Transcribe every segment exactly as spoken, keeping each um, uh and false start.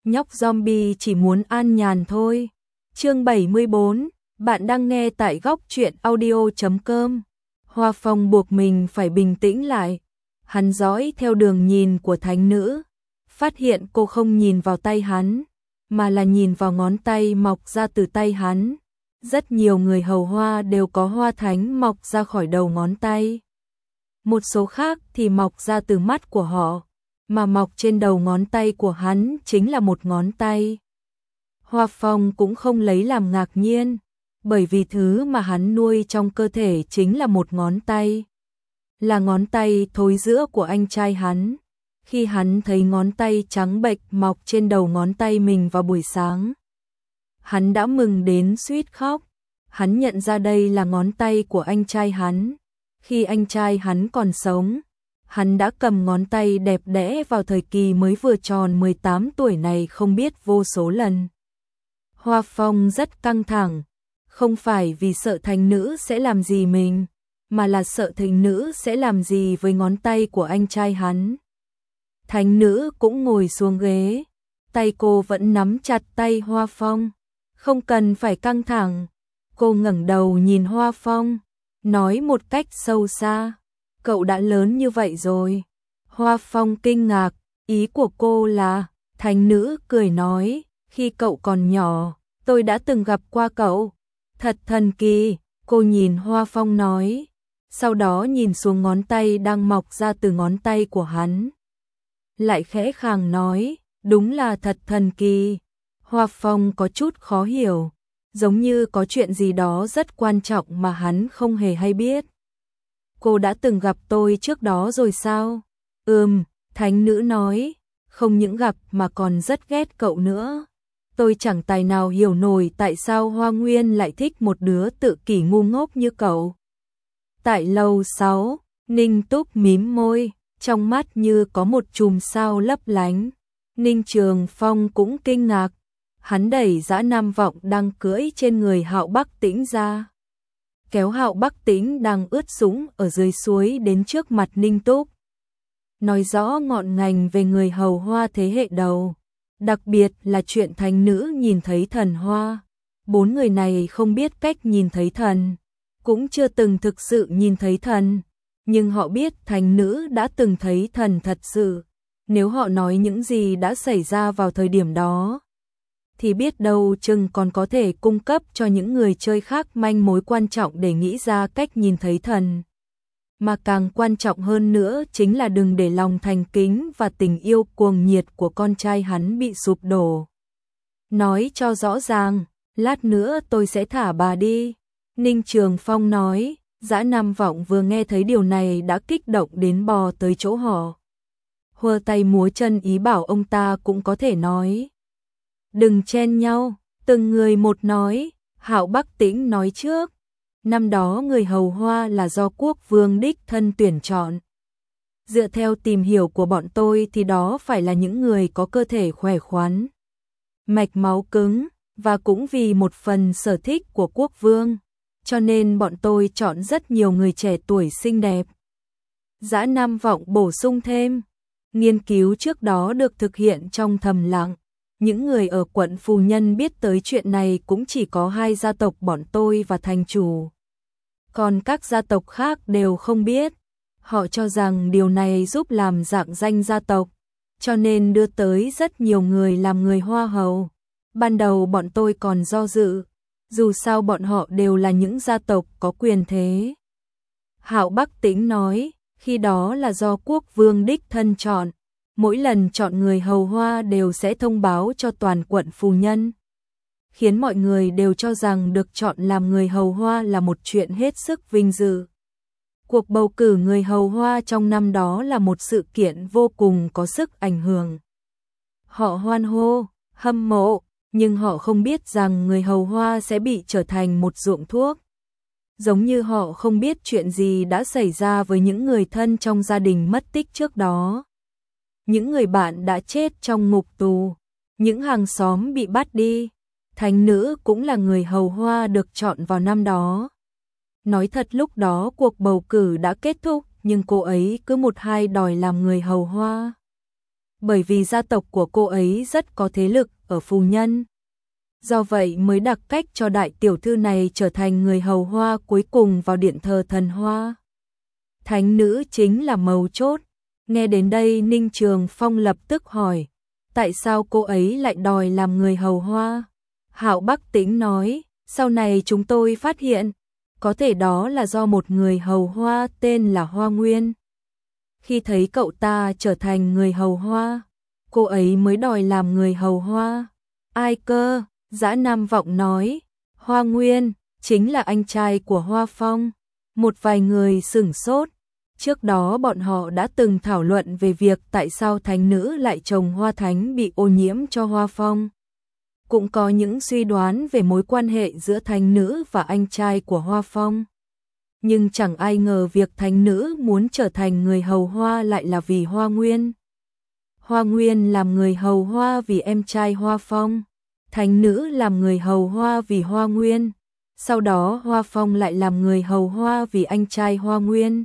nhóc zombie chỉ muốn an nhàn thôi. Chương bảy mươi bốn, bạn đang nghe tại góc truyện audio chấm com. Hoa Phong buộc mình phải bình tĩnh lại. Hắn dõi theo đường nhìn của thánh nữ, phát hiện cô không nhìn vào tay hắn, mà là nhìn vào ngón tay mọc ra từ tay hắn. Rất nhiều người hầu hoa đều có hoa thánh mọc ra khỏi đầu ngón tay. Một số khác thì mọc ra từ mắt của họ, mà mọc trên đầu ngón tay của hắn chính là một ngón tay. Hoa Phong cũng không lấy làm ngạc nhiên, bởi vì thứ mà hắn nuôi trong cơ thể chính là một ngón tay. Là ngón tay thối rữa của anh trai hắn. Khi hắn thấy ngón tay trắng bệch mọc trên đầu ngón tay mình vào buổi sáng, hắn đã mừng đến suýt khóc. Hắn nhận ra đây là ngón tay của anh trai hắn. Khi anh trai hắn còn sống, hắn đã cầm ngón tay đẹp đẽ vào thời kỳ mới vừa tròn mười tám tuổi này không biết vô số lần. Hoa Phong rất căng thẳng, không phải vì sợ thánh nữ sẽ làm gì mình, mà là sợ thánh nữ sẽ làm gì với ngón tay của anh trai hắn. Thánh nữ cũng ngồi xuống ghế, tay cô vẫn nắm chặt tay Hoa Phong. Không cần phải căng thẳng. Cô ngẩng đầu nhìn Hoa Phong, nói một cách sâu xa, cậu đã lớn như vậy rồi. Hoa Phong kinh ngạc, ý của cô là, thánh nữ cười nói, khi cậu còn nhỏ, tôi đã từng gặp qua cậu. Thật thần kỳ, cô nhìn Hoa Phong nói, sau đó nhìn xuống ngón tay đang mọc ra từ ngón tay của hắn. Lại khẽ khàng nói, đúng là thật thần kỳ. Hoa Phong có chút khó hiểu, giống như có chuyện gì đó rất quan trọng mà hắn không hề hay biết. Cô đã từng gặp tôi trước đó rồi sao? Ừm, thánh nữ nói, không những gặp mà còn rất ghét cậu nữa. Tôi chẳng tài nào hiểu nổi tại sao Hoa Nguyên lại thích một đứa tự kỷ ngu ngốc như cậu. Tại lầu sáu, Ninh Túc mím môi, trong mắt như có một chùm sao lấp lánh. Ninh Trường Phong cũng kinh ngạc. Hắn đẩy Dã Nam Vọng đang cưỡi trên người Hạo Bắc Tĩnh ra, kéo Hạo Bắc Tĩnh đang ướt sũng ở dưới suối đến trước mặt Ninh Túc, nói rõ ngọn ngành về người hầu hoa thế hệ đầu, đặc biệt là chuyện thánh nữ nhìn thấy thần hoa. Bốn người này không biết cách nhìn thấy thần, cũng chưa từng thực sự nhìn thấy thần, nhưng họ biết thánh nữ đã từng thấy thần thật sự. Nếu họ nói những gì đã xảy ra vào thời điểm đó, thì biết đâu chừng còn có thể cung cấp cho những người chơi khác manh mối quan trọng để nghĩ ra cách nhìn thấy thần. Mà càng quan trọng hơn nữa chính là đừng để lòng thành kính và tình yêu cuồng nhiệt của con trai hắn bị sụp đổ. Nói cho rõ ràng, lát nữa tôi sẽ thả bà đi. Ninh Trường Phong nói. Dã Nam Vọng vừa nghe thấy điều này đã kích động đến bò tới chỗ họ, hơ tay múa chân ý bảo ông ta cũng có thể nói. Đừng chen nhau, từng người một nói. Hạo Bắc Tĩnh nói trước, năm đó người hầu hoa là do quốc vương đích thân tuyển chọn. Dựa theo tìm hiểu của bọn tôi thì đó phải là những người có cơ thể khỏe khoắn, mạch máu cứng, và cũng vì một phần sở thích của quốc vương, cho nên bọn tôi chọn rất nhiều người trẻ tuổi xinh đẹp. Dã Nam Vọng bổ sung thêm, nghiên cứu trước đó được thực hiện trong thầm lặng. Những người ở quận Phù Nhân biết tới chuyện này cũng chỉ có hai gia tộc bọn tôi và thành chủ. Còn các gia tộc khác đều không biết. Họ cho rằng điều này giúp làm rạng danh gia tộc, cho nên đưa tới rất nhiều người làm người hoa hầu. Ban đầu bọn tôi còn do dự, dù sao bọn họ đều là những gia tộc có quyền thế. Hạo Bắc Tĩnh nói, khi đó là do quốc vương đích thân chọn. Mỗi lần chọn người hầu hoa đều sẽ thông báo cho toàn quận Phù Nhân, khiến mọi người đều cho rằng được chọn làm người hầu hoa là một chuyện hết sức vinh dự. Cuộc bầu cử người hầu hoa trong năm đó là một sự kiện vô cùng có sức ảnh hưởng. Họ hoan hô, hâm mộ, nhưng họ không biết rằng người hầu hoa sẽ bị trở thành một ruộng thuốc. Giống như họ không biết chuyện gì đã xảy ra với những người thân trong gia đình mất tích trước đó. Những người bạn đã chết trong ngục tù, những hàng xóm bị bắt đi. Thánh nữ cũng là người hầu hoa được chọn vào năm đó. Nói thật lúc đó cuộc bầu cử đã kết thúc, nhưng cô ấy cứ một hai đòi làm người hầu hoa. bởi vì gia tộc của cô ấy rất có thế lực ở Phù Nhân. Do vậy mới đặc cách cho đại tiểu thư này trở thành người hầu hoa cuối cùng vào điện thờ thần hoa. Thánh nữ chính là mấu chốt. Nghe đến đây Ninh Trường Phong lập tức hỏi, tại sao cô ấy lại đòi làm người hầu hoa? Hạo Bắc Tĩnh nói, sau này chúng tôi phát hiện, có thể đó là do một người hầu hoa tên là Hoa Nguyên. Khi thấy cậu ta trở thành người hầu hoa, cô ấy mới đòi làm người hầu hoa. Ai cơ? Dã Nam Vọng nói, Hoa Nguyên, chính là anh trai của Hoa Phong. Một vài người sửng sốt, trước đó bọn họ đã từng thảo luận về việc tại sao thánh nữ lại trồng hoa thánh bị ô nhiễm cho Hoa Phong. Cũng có những suy đoán về mối quan hệ giữa thánh nữ và anh trai của Hoa Phong. Nhưng chẳng ai ngờ việc thánh nữ muốn trở thành người hầu hoa lại là vì Hoa Nguyên. Hoa Nguyên làm người hầu hoa vì em trai Hoa Phong. Thánh nữ làm người hầu hoa vì Hoa Nguyên. Sau đó Hoa Phong lại làm người hầu hoa vì anh trai Hoa Nguyên.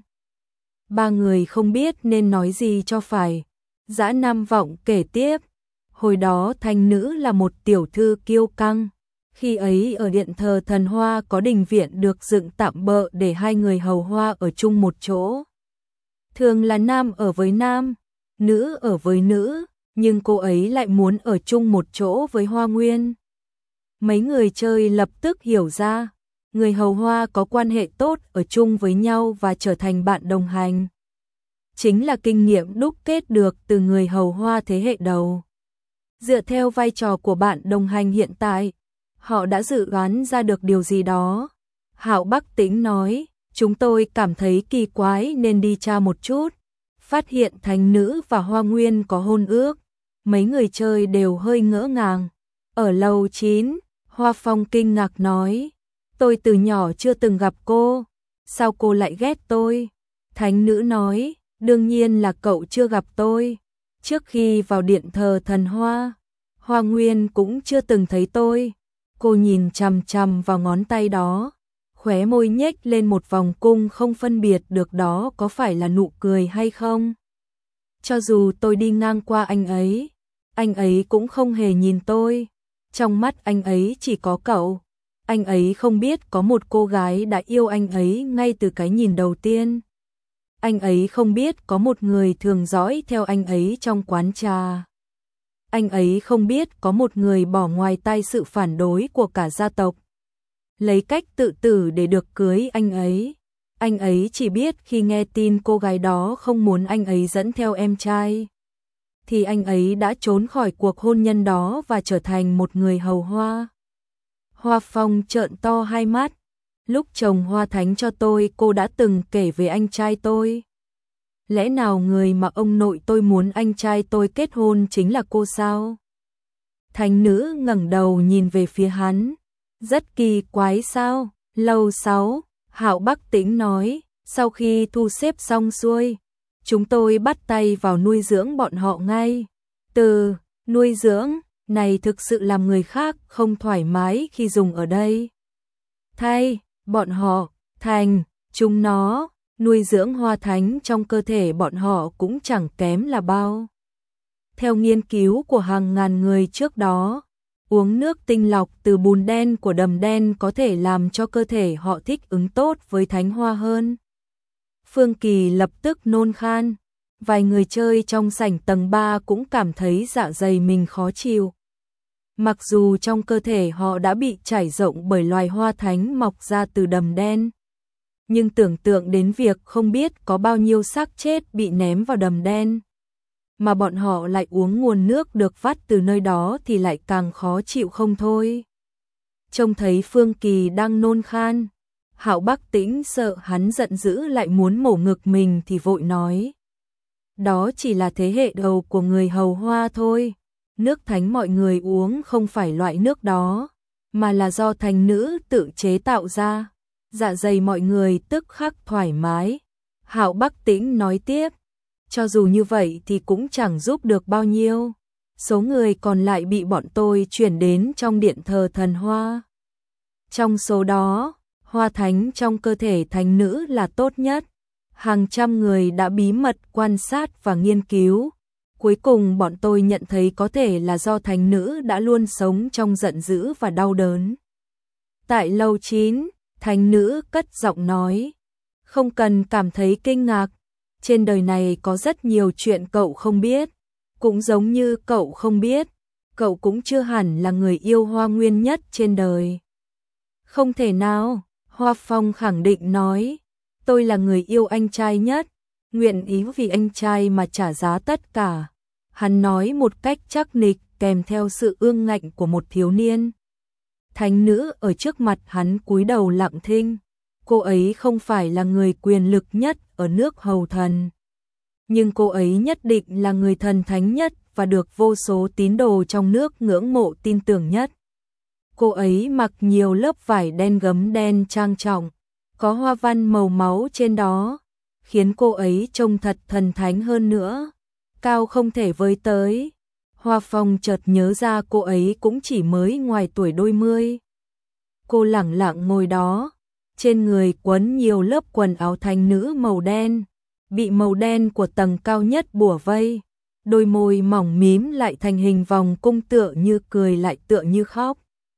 Ba người không biết nên nói gì cho phải. Dã Nam Vọng kể tiếp. Hồi đó thánh nữ là một tiểu thư kiêu căng. Khi ấy ở điện thờ thần hoa có đình viện được dựng tạm bợ để hai người hầu hoa ở chung một chỗ. Thường là nam ở với nam, nữ ở với nữ, nhưng cô ấy lại muốn ở chung một chỗ với Hoa Nguyên. Mấy người chơi lập tức hiểu ra, người hầu hoa có quan hệ tốt ở chung với nhau và trở thành bạn đồng hành. Chính là kinh nghiệm đúc kết được từ người hầu hoa thế hệ đầu. Dựa theo vai trò của bạn đồng hành hiện tại, họ đã dự đoán ra được điều gì đó. Hạo Bắc Tĩnh nói, chúng tôi cảm thấy kỳ quái nên đi tra một chút. Phát hiện thánh nữ và Hoa Nguyên có hôn ước. Mấy người chơi đều hơi ngỡ ngàng. Ở lầu chín, Hoa Phong kinh ngạc nói, tôi từ nhỏ chưa từng gặp cô. Sao cô lại ghét tôi? Thánh nữ nói, đương nhiên là cậu chưa gặp tôi. Trước khi vào điện thờ thần hoa, Hoa Nguyên cũng chưa từng thấy tôi. Cô nhìn chằm chằm vào ngón tay đó, khóe môi nhếch lên một vòng cung không phân biệt được đó có phải là nụ cười hay không. Cho dù tôi đi ngang qua anh ấy, anh ấy cũng không hề nhìn tôi. Trong mắt anh ấy chỉ có cậu. Anh ấy không biết có một cô gái đã yêu anh ấy ngay từ cái nhìn đầu tiên. Anh ấy không biết có một người thường dõi theo anh ấy trong quán trà. Anh ấy không biết có một người bỏ ngoài tai sự phản đối của cả gia tộc, lấy cách tự tử để được cưới anh ấy. Anh ấy chỉ biết khi nghe tin cô gái đó không muốn anh ấy dẫn theo em trai, thì anh ấy đã trốn khỏi cuộc hôn nhân đó và trở thành một người hầu hoa. Hoa Phong trợn to hai mắt. Lúc trồng hoa thánh cho tôi, cô đã từng kể về anh trai tôi. Lẽ nào người mà ông nội tôi muốn anh trai tôi kết hôn chính là cô sao? Thánh nữ ngẩng đầu nhìn về phía hắn. Rất kỳ quái sao? Lầu sáu, Hạo Bắc Tĩnh nói, sau khi thu xếp xong xuôi, chúng tôi bắt tay vào nuôi dưỡng bọn họ ngay. Từ nuôi dưỡng này thực sự làm người khác không thoải mái khi dùng ở đây. Thay bọn họ thành chúng nó, nuôi dưỡng hoa thánh trong cơ thể bọn họ cũng chẳng kém là bao. Theo nghiên cứu của hàng ngàn người trước đó, uống nước tinh lọc từ bùn đen của đầm đen có thể làm cho cơ thể họ thích ứng tốt với thánh hoa hơn. Phương Kỳ lập tức nôn khan. Vài người chơi trong sảnh tầng ba cũng cảm thấy dạ dày mình khó chịu. Mặc dù trong cơ thể họ đã bị trải rộng bởi loài hoa thánh mọc ra từ đầm đen, nhưng tưởng tượng đến việc không biết có bao nhiêu xác chết bị ném vào đầm đen, mà bọn họ lại uống nguồn nước được vắt từ nơi đó thì lại càng khó chịu không thôi. Trông thấy Phương Kỳ đang nôn khan, Hạo Bắc Tĩnh sợ hắn giận dữ lại muốn mổ ngực mình thì vội nói, đó chỉ là thế hệ đầu của người hầu hoa thôi. Nước thánh mọi người uống không phải loại nước đó, mà là do thánh nữ tự chế tạo ra. Dạ dày mọi người tức khắc thoải mái. Hạo Bắc Tĩnh nói tiếp, cho dù như vậy thì cũng chẳng giúp được bao nhiêu. Số người còn lại bị bọn tôi chuyển đến trong điện thờ thần hoa. Trong số đó, hoa thánh trong cơ thể thánh nữ là tốt nhất. Hàng trăm người đã bí mật quan sát và nghiên cứu. Cuối cùng bọn tôi nhận thấy có thể là do thánh nữ đã luôn sống trong giận dữ và đau đớn. Tại lầu chín, thánh nữ cất giọng nói, không cần cảm thấy kinh ngạc, trên đời này có rất nhiều chuyện cậu không biết, cũng giống như cậu không biết, cậu cũng chưa hẳn là người yêu Hoa Nguyên nhất trên đời. Không thể nào, Hoa Phong khẳng định nói, tôi là người yêu anh trai nhất, nguyện ý vì anh trai mà trả giá tất cả. Hắn nói một cách chắc nịch kèm theo sự ương ngạnh của một thiếu niên. Thánh nữ ở trước mặt hắn cúi đầu lặng thinh. Cô ấy không phải là người quyền lực nhất ở nước hầu thần. Nhưng cô ấy nhất định là người thần thánh nhất và được vô số tín đồ trong nước ngưỡng mộ tin tưởng nhất. Cô ấy mặc nhiều lớp vải đen gấm đen trang trọng, có hoa văn màu máu trên đó, khiến cô ấy trông thật thần thánh hơn nữa, cao không thể với tới. Hoa Phong chợt nhớ ra cô ấy cũng chỉ mới ngoài tuổi đôi mươi. Cô lẳng lặng ngồi đó, trên người quấn nhiều lớp quần áo thánh nữ màu đen, bị màu đen của tầng cao nhất bủa vây, đôi môi mỏng mím lại thành hình vòng cung tựa như cười lại tựa như khóc.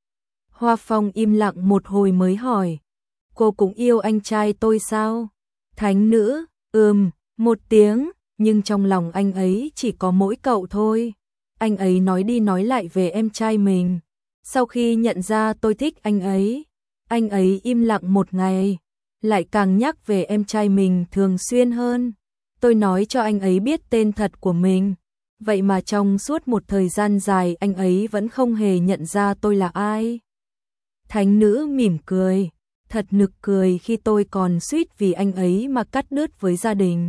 Hoa Phong im lặng một hồi mới hỏi, cô cũng yêu anh trai tôi sao? Thánh nữ, ừm, một tiếng, nhưng trong lòng anh ấy chỉ có mỗi cậu thôi. Anh ấy nói đi nói lại về em trai mình. Sau khi nhận ra tôi thích anh ấy, anh ấy im lặng một ngày, lại càng nhắc về em trai mình thường xuyên hơn. Tôi nói cho anh ấy biết tên thật của mình, vậy mà trong suốt một thời gian dài anh ấy vẫn không hề nhận ra tôi là ai. Thánh nữ mỉm cười, thật nực cười khi tôi còn suýt vì anh ấy mà cắt đứt với gia đình.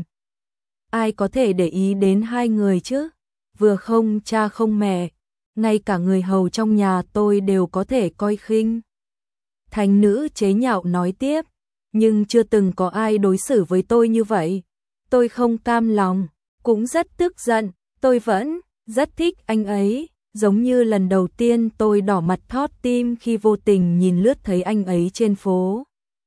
Ai có thể để ý đến hai người chứ? Vừa không cha không mẹ, ngay cả người hầu trong nhà tôi đều có thể coi khinh. Thánh nữ chế nhạo nói tiếp, nhưng chưa từng có ai đối xử với tôi như vậy. Tôi không cam lòng, cũng rất tức giận, tôi vẫn rất thích anh ấy, giống như lần đầu tiên tôi đỏ mặt thót tim khi vô tình nhìn lướt thấy anh ấy trên phố.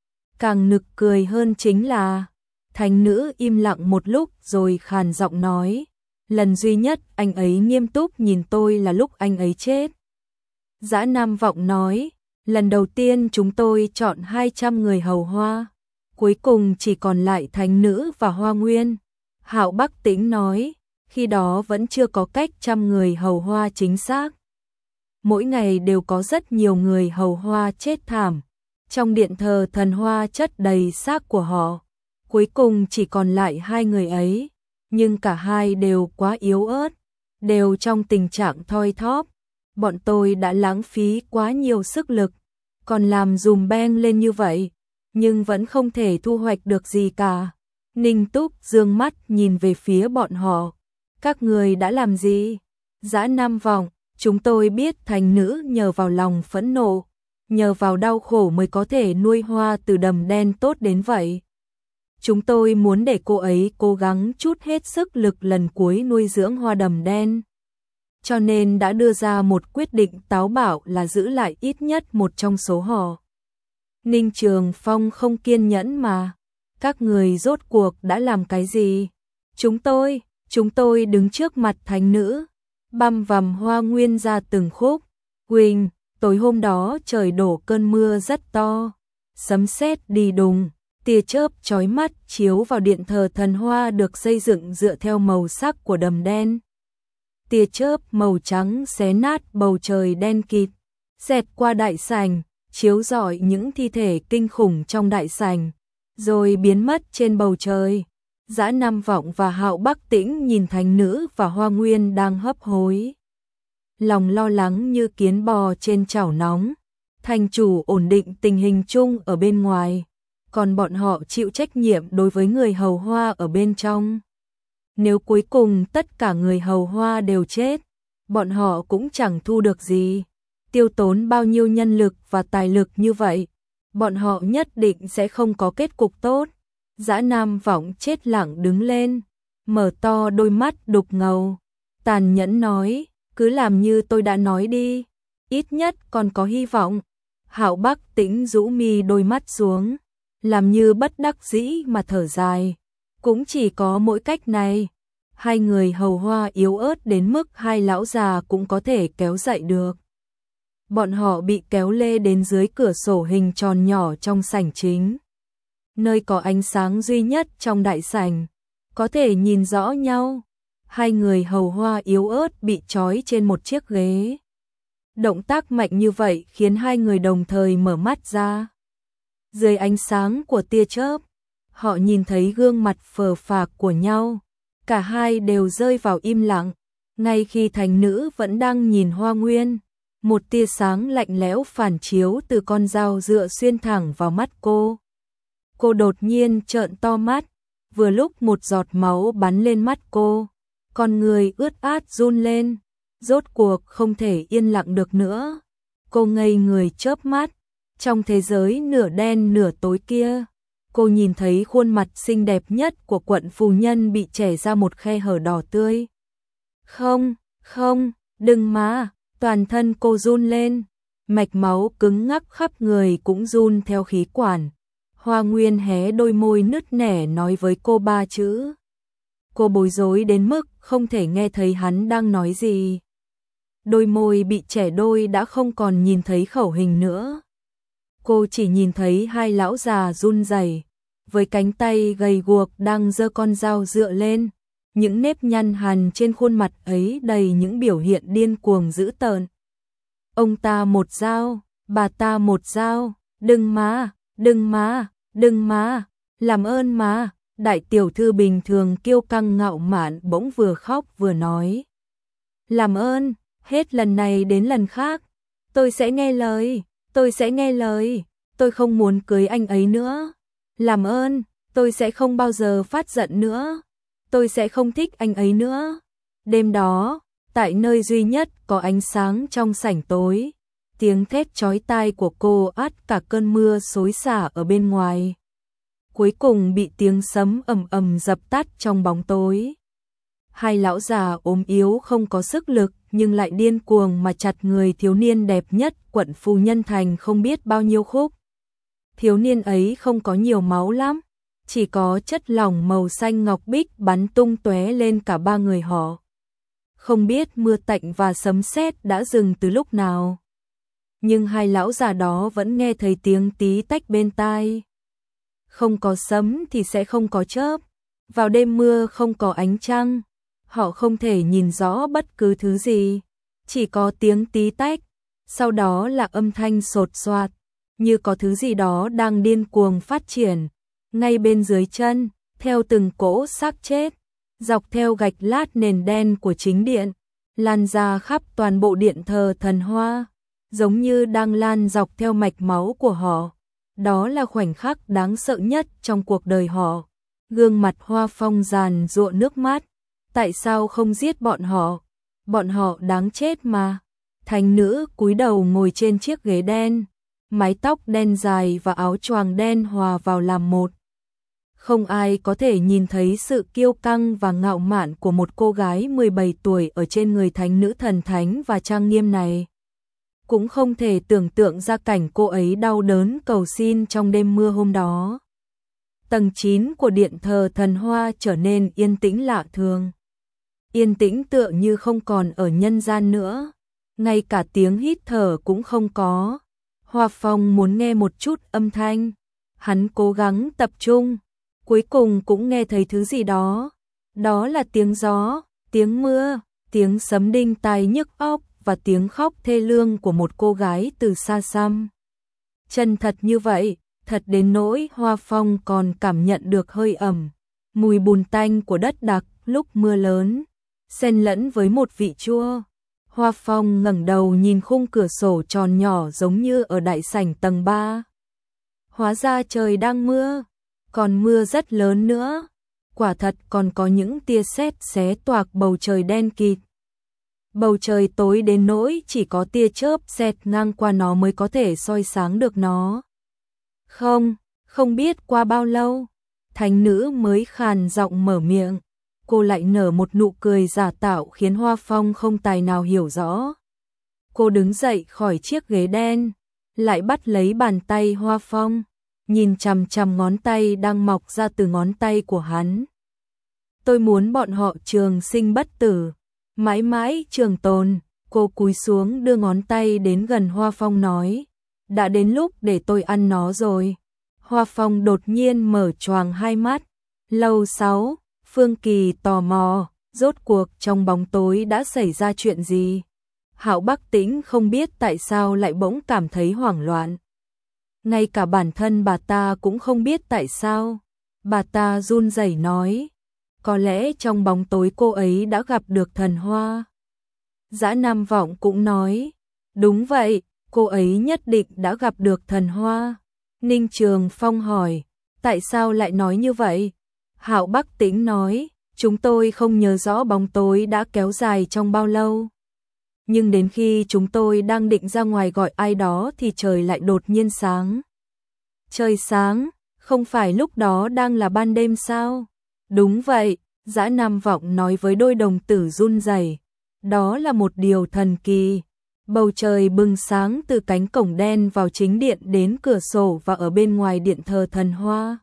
Càng nực cười hơn chính là, thánh nữ im lặng một lúc rồi khàn giọng nói, lần duy nhất anh ấy nghiêm túc nhìn tôi là lúc anh ấy chết. Dã Nam Vọng nói, lần đầu tiên chúng tôi chọn hai trăm người hầu hoa, cuối cùng chỉ còn lại thánh nữ và Hoa Nguyên. Hạo Bắc Tĩnh nói, khi đó vẫn chưa có cách trăm người hầu hoa chính xác. Mỗi ngày đều có rất nhiều người hầu hoa chết thảm, trong điện thờ thần hoa chất đầy xác của họ. Cuối cùng chỉ còn lại hai người ấy, nhưng cả hai đều quá yếu ớt, đều trong tình trạng thoi thóp. Bọn tôi đã lãng phí quá nhiều sức lực, còn làm dùm beng lên như vậy, nhưng vẫn không thể thu hoạch được gì cả. Ninh Túc dương mắt nhìn về phía bọn họ. Các người đã làm gì? Dã Nam Vọng, chúng tôi biết thành nữ nhờ vào lòng phẫn nộ, nhờ vào đau khổ mới có thể nuôi hoa từ đầm đen tốt đến vậy. Chúng tôi muốn để cô ấy cố gắng chút hết sức lực lần cuối nuôi dưỡng hoa đầm đen. Cho nên đã đưa ra một quyết định táo bạo là giữ lại ít nhất một trong số họ. Ninh Trường Phong không kiên nhẫn mà. Các người rốt cuộc đã làm cái gì? Chúng tôi, chúng tôi đứng trước mặt thánh nữ, băm vằm Hoa Nguyên ra từng khúc. Quỳnh, tối hôm đó trời đổ cơn mưa rất to, sấm sét đi đùng, tia chớp chói mắt chiếu vào điện thờ thần hoa được xây dựng dựa theo màu sắc của đầm đen. Tia chớp màu trắng xé nát bầu trời đen kịt, xẹt qua đại sảnh, chiếu rọi những thi thể kinh khủng trong đại sảnh, rồi biến mất trên bầu trời. Dã Nam Vọng và Hạo Bắc Tĩnh nhìn thánh nữ và Hoa Nguyên đang hấp hối, lòng lo lắng như kiến bò trên chảo nóng. Thành chủ ổn định tình hình chung ở bên ngoài, còn bọn họ chịu trách nhiệm đối với người hầu hoa ở bên trong. Nếu cuối cùng tất cả người hầu hoa đều chết, bọn họ cũng chẳng thu được gì. Tiêu tốn bao nhiêu nhân lực và tài lực như vậy, bọn họ nhất định sẽ không có kết cục tốt. Dã Nam Vọng chết lặng đứng lên, mở to đôi mắt đục ngầu, tàn nhẫn nói, cứ làm như tôi đã nói đi, ít nhất còn có hy vọng. Hạo Bắc Tĩnh rũ mi đôi mắt xuống, làm như bất đắc dĩ mà thở dài, cũng chỉ có mỗi cách này. Hai người hầu hoa yếu ớt đến mức hai lão già cũng có thể kéo dậy được. Bọn họ bị kéo lê đến dưới cửa sổ hình tròn nhỏ trong sảnh chính, nơi có ánh sáng duy nhất trong đại sảnh, có thể nhìn rõ nhau. Hai người hầu hoa yếu ớt bị trói trên một chiếc ghế. Động tác mạnh như vậy khiến hai người đồng thời mở mắt ra. Dưới ánh sáng của tia chớp, họ nhìn thấy gương mặt phờ phạc của nhau. Cả hai đều rơi vào im lặng, ngay khi thành nữ vẫn đang nhìn Hoa Nguyên. Một tia sáng lạnh lẽo phản chiếu từ con dao dựa xuyên thẳng vào mắt cô. Cô đột nhiên trợn to mắt, vừa lúc một giọt máu bắn lên mắt cô. Con người ướt át run lên, rốt cuộc không thể yên lặng được nữa. Cô ngây người chớp mắt, trong thế giới nửa đen nửa tối kia, cô nhìn thấy khuôn mặt xinh đẹp nhất của quận phu nhân bị chẻ ra một khe hở đỏ tươi. Không, không, đừng mà, toàn thân cô run lên, mạch máu cứng ngắc khắp người cũng run theo khí quản. Hoa Nguyên hé đôi môi nứt nẻ nói với cô ba chữ. Cô bối rối đến mức không thể nghe thấy hắn đang nói gì. Đôi môi bị chẻ đôi đã không còn nhìn thấy khẩu hình nữa. Cô chỉ nhìn thấy hai lão già run rẩy, với cánh tay gầy guộc đang giơ con dao dựa lên. Những nếp nhăn hằn trên khuôn mặt ấy đầy những biểu hiện điên cuồng dữ tợn. Ông ta một dao, bà ta một dao, đừng mà, đừng mà, đừng mà, làm ơn mà. Đại tiểu thư bình thường kiêu căng ngạo mạn bỗng vừa khóc vừa nói. Làm ơn, hết lần này đến lần khác, tôi sẽ nghe lời, tôi sẽ nghe lời, tôi không muốn cưới anh ấy nữa. Làm ơn, tôi sẽ không bao giờ phát giận nữa, tôi sẽ không thích anh ấy nữa. Đêm đó, tại nơi duy nhất có ánh sáng trong sảnh tối, tiếng thét chói tai của cô át cả cơn mưa xối xả ở bên ngoài. Cuối cùng bị tiếng sấm ầm ầm dập tắt trong bóng tối. Hai lão già ốm yếu không có sức lực nhưng lại điên cuồng mà chặt người thiếu niên đẹp nhất quận phu nhân thành không biết bao nhiêu khúc. Thiếu niên ấy không có nhiều máu lắm, chỉ có chất lỏng màu xanh ngọc bích bắn tung tóe lên cả ba người họ. Không biết mưa tạnh và sấm sét đã dừng từ lúc nào, nhưng hai lão già đó vẫn nghe thấy tiếng tí tách bên tai. Không có sấm thì sẽ không có chớp, vào đêm mưa không có ánh trăng, họ không thể nhìn rõ bất cứ thứ gì, chỉ có tiếng tí tách, sau đó là âm thanh sột soạt, như có thứ gì đó đang điên cuồng phát triển. Ngay bên dưới chân, theo từng cỗ xác chết, dọc theo gạch lát nền đen của chính điện, lan ra khắp toàn bộ điện thờ thần Hoa, giống như đang lan dọc theo mạch máu của họ. Đó là khoảnh khắc đáng sợ nhất trong cuộc đời họ. Gương mặt Hoa Phong giàn giụa nước mắt. Tại sao không giết bọn họ? Bọn họ đáng chết mà. Thánh nữ cúi đầu ngồi trên chiếc ghế đen, mái tóc đen dài và áo choàng đen hòa vào làm một. Không ai có thể nhìn thấy sự kiêu căng và ngạo mạn của một cô gái mười bảy tuổi ở trên người thánh nữ thần thánh và trang nghiêm này. Cũng không thể tưởng tượng ra cảnh cô ấy đau đớn cầu xin trong đêm mưa hôm đó. Tầng chín của điện thờ thần Hoa trở nên yên tĩnh lạ thường. Yên tĩnh tựa như không còn ở nhân gian nữa. Ngay cả tiếng hít thở cũng không có. Hoa Phong muốn nghe một chút âm thanh. Hắn cố gắng tập trung. Cuối cùng cũng nghe thấy thứ gì đó. Đó là tiếng gió, tiếng mưa, tiếng sấm đinh tai nhức óc và tiếng khóc thê lương của một cô gái từ xa xăm. Chân thật như vậy, thật đến nỗi Hoa Phong còn cảm nhận được hơi ẩm, mùi bùn tanh của đất đặc lúc mưa lớn, xen lẫn với một vị chua. Hoa Phong ngẩng đầu nhìn khung cửa sổ tròn nhỏ giống như ở đại sảnh tầng ba. Hóa ra trời đang mưa, còn mưa rất lớn nữa. Quả thật còn có những tia sét xé toạc bầu trời đen kịt. Bầu trời tối đến nỗi chỉ có tia chớp xẹt ngang qua nó mới có thể soi sáng được nó. Không, không biết qua bao lâu, thánh nữ mới khàn giọng mở miệng. Cô lại nở một nụ cười giả tạo khiến Hoa Phong không tài nào hiểu rõ. Cô đứng dậy khỏi chiếc ghế đen, lại bắt lấy bàn tay Hoa Phong, nhìn chằm chằm ngón tay đang mọc ra từ ngón tay của hắn. tôi muốn bọn họ trường sinh bất tử, mãi mãi trường tồn. Cô cúi xuống đưa ngón tay đến gần Hoa Phong nói, đã đến lúc để tôi ăn nó rồi. Hoa Phong đột nhiên mở choàng hai mắt. Lâu sáu, Phương Kỳ tò mò, rốt cuộc trong bóng tối đã xảy ra chuyện gì? Hạo Bắc Tĩnh không biết tại sao lại bỗng cảm thấy hoảng loạn. Ngay cả bản thân bà ta cũng không biết tại sao. Bà ta run rẩy nói, có lẽ trong bóng tối cô ấy đã gặp được thần hoa. Dã Nam Vọng cũng nói, đúng vậy, cô ấy nhất định đã gặp được thần hoa. Ninh Trường Phong hỏi, tại sao lại nói như vậy? Hạo Bắc Tĩnh nói, chúng tôi không nhớ rõ bóng tối đã kéo dài trong bao lâu. Nhưng đến khi chúng tôi đang định ra ngoài gọi ai đó thì trời lại đột nhiên sáng. Trời sáng, không phải lúc đó đang là ban đêm sao? Đúng vậy, Dã Nam Vọng nói với đôi đồng tử run rẩy. Đó là một điều thần kỳ. Bầu trời bừng sáng từ cánh cổng đen vào chính điện đến cửa sổ và ở bên ngoài điện thờ thần hoa.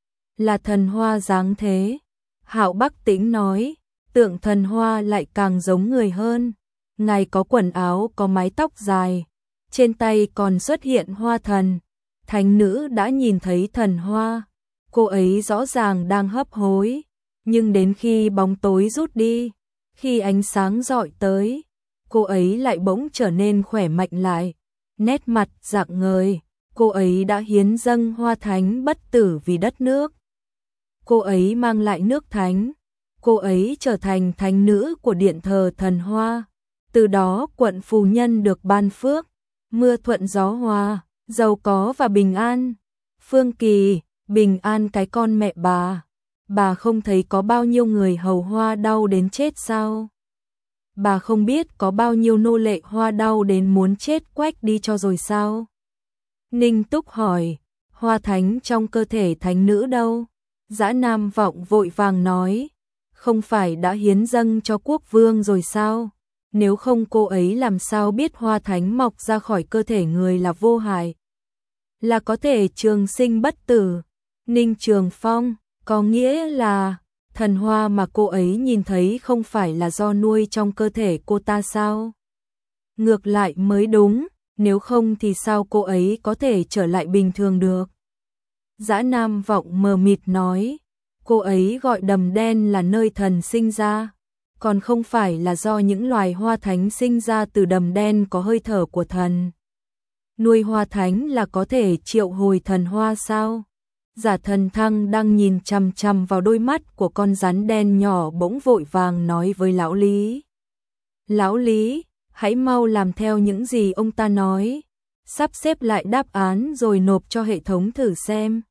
Là thần hoa dáng thế. Hạo Bắc Tĩnh nói, tượng thần hoa lại càng giống người hơn. Ngài có quần áo, có mái tóc dài, trên tay còn xuất hiện hoa thần. Thánh nữ đã nhìn thấy thần hoa, cô ấy rõ ràng đang hấp hối, nhưng đến khi bóng tối rút đi, khi ánh sáng rọi tới, cô ấy lại bỗng trở nên khỏe mạnh lại, nét mặt rạng ngời, cô ấy đã hiến dâng hoa thánh bất tử vì đất nước. Cô ấy mang lại nước thánh, cô ấy trở thành thánh nữ của điện thờ thần hoa. Từ đó quận Phù Nhân được ban phước, mưa thuận gió hòa, giàu có và bình an. Phương Kỳ, bình an cái con mẹ bà. Bà không thấy có bao nhiêu người hầu hoa đau đến chết sao? Bà không biết có bao nhiêu nô lệ hoa đau đến muốn chết quách đi cho rồi sao? Ninh Túc hỏi, hoa thánh trong cơ thể thánh nữ đâu? Dã Nam Vọng vội vàng nói, không phải đã hiến dâng cho quốc vương rồi sao? Nếu không cô ấy làm sao biết hoa thánh mọc ra khỏi cơ thể người là vô hại, là có thể trường sinh bất tử. Ninh Trường Phong, có nghĩa là thần hoa mà cô ấy nhìn thấy không phải là do nuôi trong cơ thể cô ta sao? Ngược lại mới đúng, nếu không thì sao cô ấy có thể trở lại bình thường được? Dã Nam Vọng mờ mịt nói, cô ấy gọi đầm đen là nơi thần sinh ra, còn không phải là do những loài hoa thánh sinh ra từ đầm đen có hơi thở của thần. Nuôi hoa thánh là có thể triệu hồi thần hoa sao? Giả Thần Thăng đang nhìn chằm chằm vào đôi mắt của con rắn đen nhỏ bỗng vội vàng nói với Lão Lý. Lão Lý, hãy mau làm theo những gì ông ta nói, sắp xếp lại đáp án rồi nộp cho hệ thống thử xem.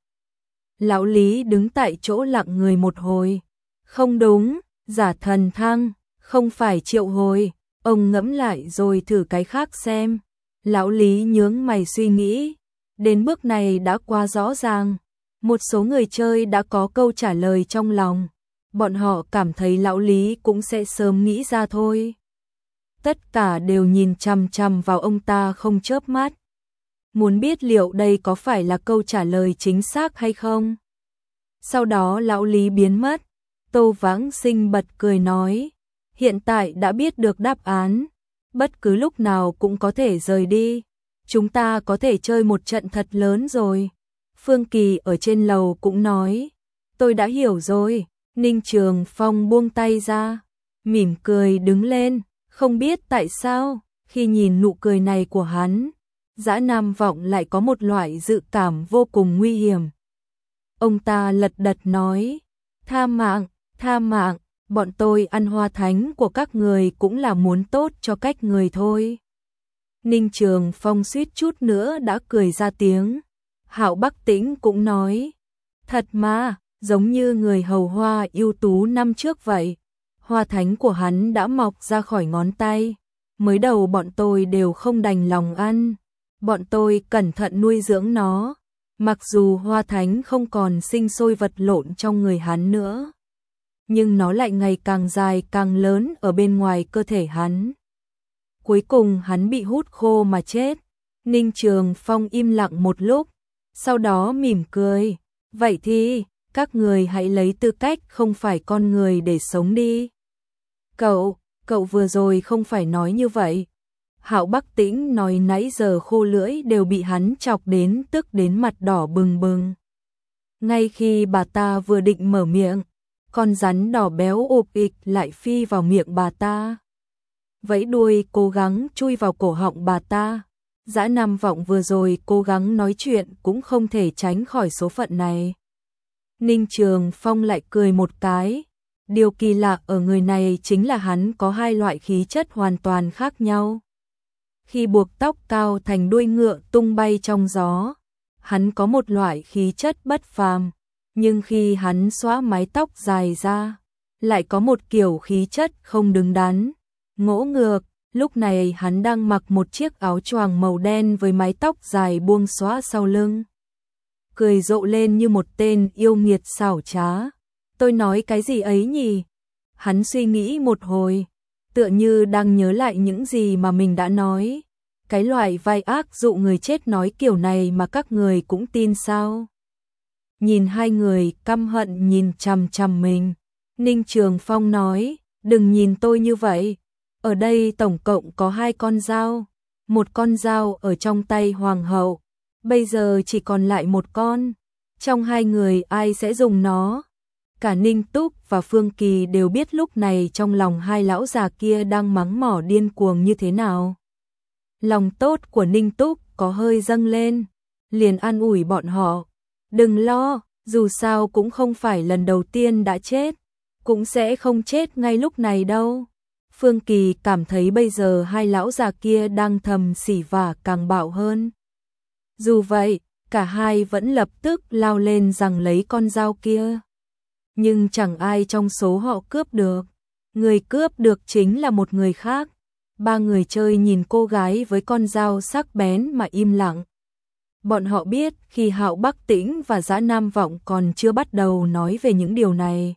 Lão Lý đứng tại chỗ lặng người một hồi. Không đúng, Giả Thần Thăng, không phải triệu hồi, ông ngẫm lại rồi thử cái khác xem. Lão Lý nhướng mày suy nghĩ, đến bước này đã quá rõ ràng. Một số người chơi đã có câu trả lời trong lòng, bọn họ cảm thấy Lão Lý cũng sẽ sớm nghĩ ra thôi. Tất cả đều nhìn chằm chằm vào ông ta không chớp mắt, muốn biết liệu đây có phải là câu trả lời chính xác hay không. Sau đó Lão Lý biến mất. Tô Vãng Sinh bật cười nói, hiện tại đã biết được đáp án, bất cứ lúc nào cũng có thể rời đi, chúng ta có thể chơi một trận thật lớn rồi. Phương Kỳ ở trên lầu cũng nói, tôi đã hiểu rồi. Ninh Trường Phong buông tay ra, mỉm cười đứng lên, không biết tại sao, khi nhìn nụ cười này của hắn, Dã Nam Vọng lại có một loại dự cảm vô cùng nguy hiểm. Ông ta lật đật nói, tha mạng, tha mạng, bọn tôi ăn hoa thánh của các người cũng là muốn tốt cho cách người thôi. Ninh Trường Phong suýt chút nữa đã cười ra tiếng. Hạo Bắc Tĩnh cũng nói, thật mà, giống như người hầu hoa ưu tú năm trước vậy. Hoa thánh của hắn đã mọc ra khỏi ngón tay. Mới đầu bọn tôi đều không đành lòng ăn. Bọn tôi cẩn thận nuôi dưỡng nó. Mặc dù hoa thánh không còn sinh sôi vật lộn trong người hắn nữa, nhưng nó lại ngày càng dài càng lớn ở bên ngoài cơ thể hắn. Cuối cùng hắn bị hút khô mà chết. Ninh Trường Phong im lặng một lúc, sau đó mỉm cười. Vậy thì, Các người hãy lấy tư cách không phải con người để sống đi. Cậu, cậu vừa rồi không phải nói như vậy. Hạo Bắc Tĩnh nói nãy giờ khô lưỡi đều bị hắn chọc đến tức đến mặt đỏ bừng bừng. Ngay khi bà ta vừa định mở miệng, con rắn đỏ béo ộp ịch lại phi vào miệng bà ta. Vẫy đuôi cố gắng chui vào cổ họng bà ta. Dã Nam Vọng vừa rồi cố gắng nói chuyện cũng không thể tránh khỏi số phận này. Ninh Trường Phong lại cười một cái. Điều kỳ lạ ở người này chính là hắn có hai loại khí chất hoàn toàn khác nhau. Khi buộc tóc cao thành đuôi ngựa tung bay trong gió, hắn có một loại khí chất bất phàm, nhưng khi hắn xóa mái tóc dài ra, lại có một kiểu khí chất không đứng đắn, ngỗ ngược. Lúc này hắn đang mặc một chiếc áo choàng màu đen với mái tóc dài buông xõa sau lưng. Cười rộ lên như một tên yêu nghiệt xảo trá. Tôi nói cái gì ấy nhỉ? Hắn suy nghĩ một hồi, tựa như đang nhớ lại những gì mà mình đã nói. Cái loại vai ác dụ người chết nói kiểu này mà các người cũng tin sao? Nhìn hai người căm hận nhìn chằm chằm mình, Ninh Trường Phong nói, đừng nhìn tôi như vậy. Ở đây tổng cộng có hai con dao, một con dao ở trong tay hoàng hậu, bây giờ chỉ còn lại một con, trong hai người ai sẽ dùng nó? Cả Ninh Túc và Phương Kỳ đều biết lúc này trong lòng hai lão già kia đang mắng mỏ điên cuồng như thế nào. Lòng tốt của Ninh Túc có hơi dâng lên, liền an ủi bọn họ, đừng lo, dù sao cũng không phải lần đầu tiên đã chết, cũng sẽ không chết ngay lúc này đâu. Phương Kỳ cảm thấy bây giờ hai lão già kia đang thầm xỉ vả càng bạo hơn. Dù vậy, cả hai vẫn lập tức lao lên giằng lấy con dao kia. Nhưng chẳng ai trong số họ cướp được. Người cướp được chính là một người khác. Ba người chơi nhìn cô gái với con dao sắc bén mà im lặng. Bọn họ biết khi Hạo Bắc Tĩnh và Dã Nam Vọng còn chưa bắt đầu nói về những điều này.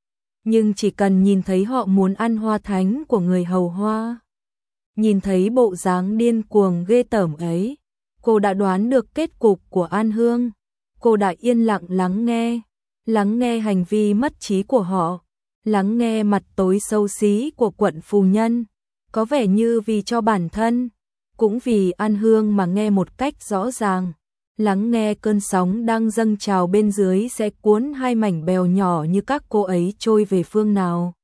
Nhưng chỉ cần nhìn thấy họ muốn ăn hoa thánh của người hầu hoa, nhìn thấy bộ dáng điên cuồng ghê tởm ấy, cô đã đoán được kết cục của An Hương. Cô đã yên lặng lắng nghe, lắng nghe hành vi mất trí của họ, lắng nghe mặt tối xấu xí của quận phu nhân, có vẻ như vì cho bản thân, cũng vì An Hương mà nghe một cách rõ ràng. Lắng nghe cơn sóng đang dâng trào bên dưới sẽ cuốn hai mảnh bèo nhỏ như các cô ấy trôi về phương nào.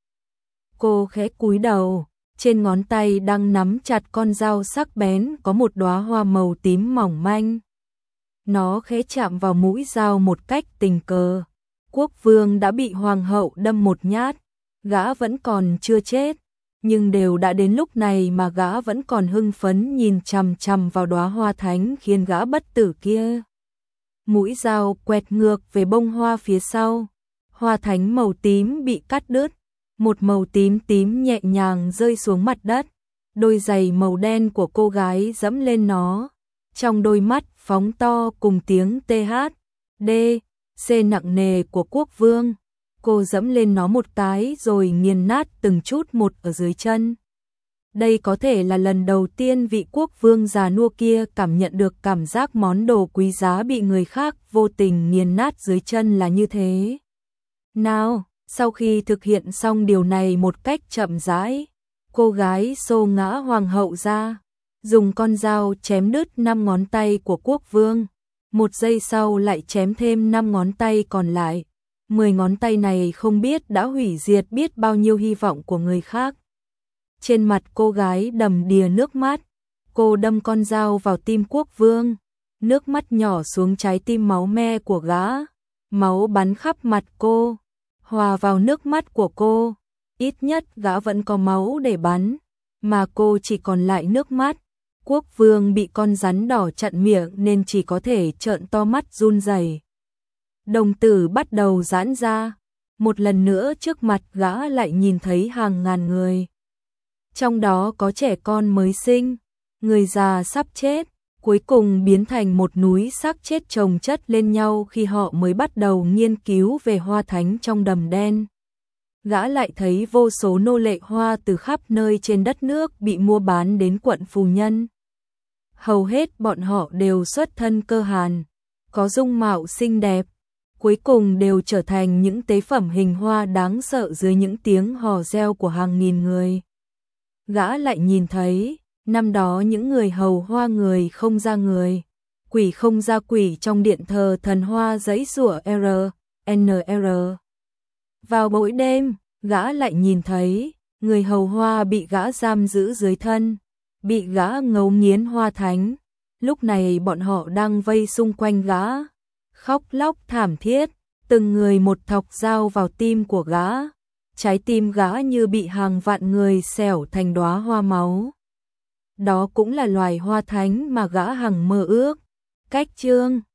Cô khẽ cúi đầu, trên ngón tay đang nắm chặt con dao sắc bén có một đóa hoa màu tím mỏng manh. Nó khẽ chạm vào mũi dao một cách tình cờ. Quốc vương đã bị hoàng hậu đâm một nhát, gã vẫn còn chưa chết, nhưng đều đã đến lúc này mà gã vẫn còn hưng phấn nhìn chằm chằm vào đóa hoa thánh khiến gã bất tử kia. Mũi dao quẹt ngược về bông hoa phía sau, hoa thánh màu tím bị cắt đứt, một màu tím tím nhẹ nhàng rơi xuống mặt đất, đôi giày màu đen của cô gái dẫm lên nó, trong đôi mắt phóng to cùng tiếng tê hát, đê, xê nặng nề của quốc vương. Cô dẫm lên nó một cái rồi nghiền nát từng chút một ở dưới chân. Đây có thể là lần đầu tiên vị quốc vương già nua kia cảm nhận được cảm giác món đồ quý giá bị người khác vô tình nghiền nát dưới chân là như thế. Nào, sau khi thực hiện xong điều này một cách chậm rãi, cô gái xô ngã hoàng hậu ra, dùng con dao chém đứt năm ngón tay của quốc vương. Một giây sau lại chém thêm năm ngón tay còn lại. Mười ngón tay này không biết đã hủy diệt biết bao nhiêu hy vọng của người khác. Trên mặt cô gái đầm đìa nước mắt, cô đâm con dao vào tim quốc vương, nước mắt nhỏ xuống trái tim máu me của gã, máu bắn khắp mặt cô, hòa vào nước mắt của cô, ít nhất gã vẫn có máu để bắn, mà cô chỉ còn lại nước mắt. Quốc vương bị con rắn đỏ chặn miệng nên chỉ có thể trợn to mắt run rẩy. Đồng tử bắt đầu giãn ra, một lần nữa trước mặt gã lại nhìn thấy hàng ngàn người. Trong đó có trẻ con mới sinh, người già sắp chết, cuối cùng biến thành một núi xác chết chồng chất lên nhau khi họ mới bắt đầu nghiên cứu về hoa thánh trong đầm đen. Gã lại thấy vô số nô lệ hoa từ khắp nơi trên đất nước bị mua bán đến quận phu nhân. Hầu hết bọn họ đều xuất thân cơ hàn, có dung mạo xinh đẹp, cuối cùng đều trở thành những tế phẩm hình hoa đáng sợ dưới những tiếng hò reo của hàng nghìn người. Gã lại nhìn thấy, năm đó những người hầu hoa người không ra người, quỷ không ra quỷ trong điện thờ thần hoa giãy giụa R, N R. Vào mỗi đêm, gã lại nhìn thấy, người hầu hoa bị gã giam giữ dưới thân, bị gã ngấu nghiến hoa thánh. Lúc này bọn họ đang vây xung quanh gã, khóc lóc thảm thiết, từng người một thọc dao vào tim của gã. Trái tim gã như bị hàng vạn người xẻo thành đóa hoa máu. Đó cũng là loài hoa thánh mà gã hằng mơ ước. Cách chương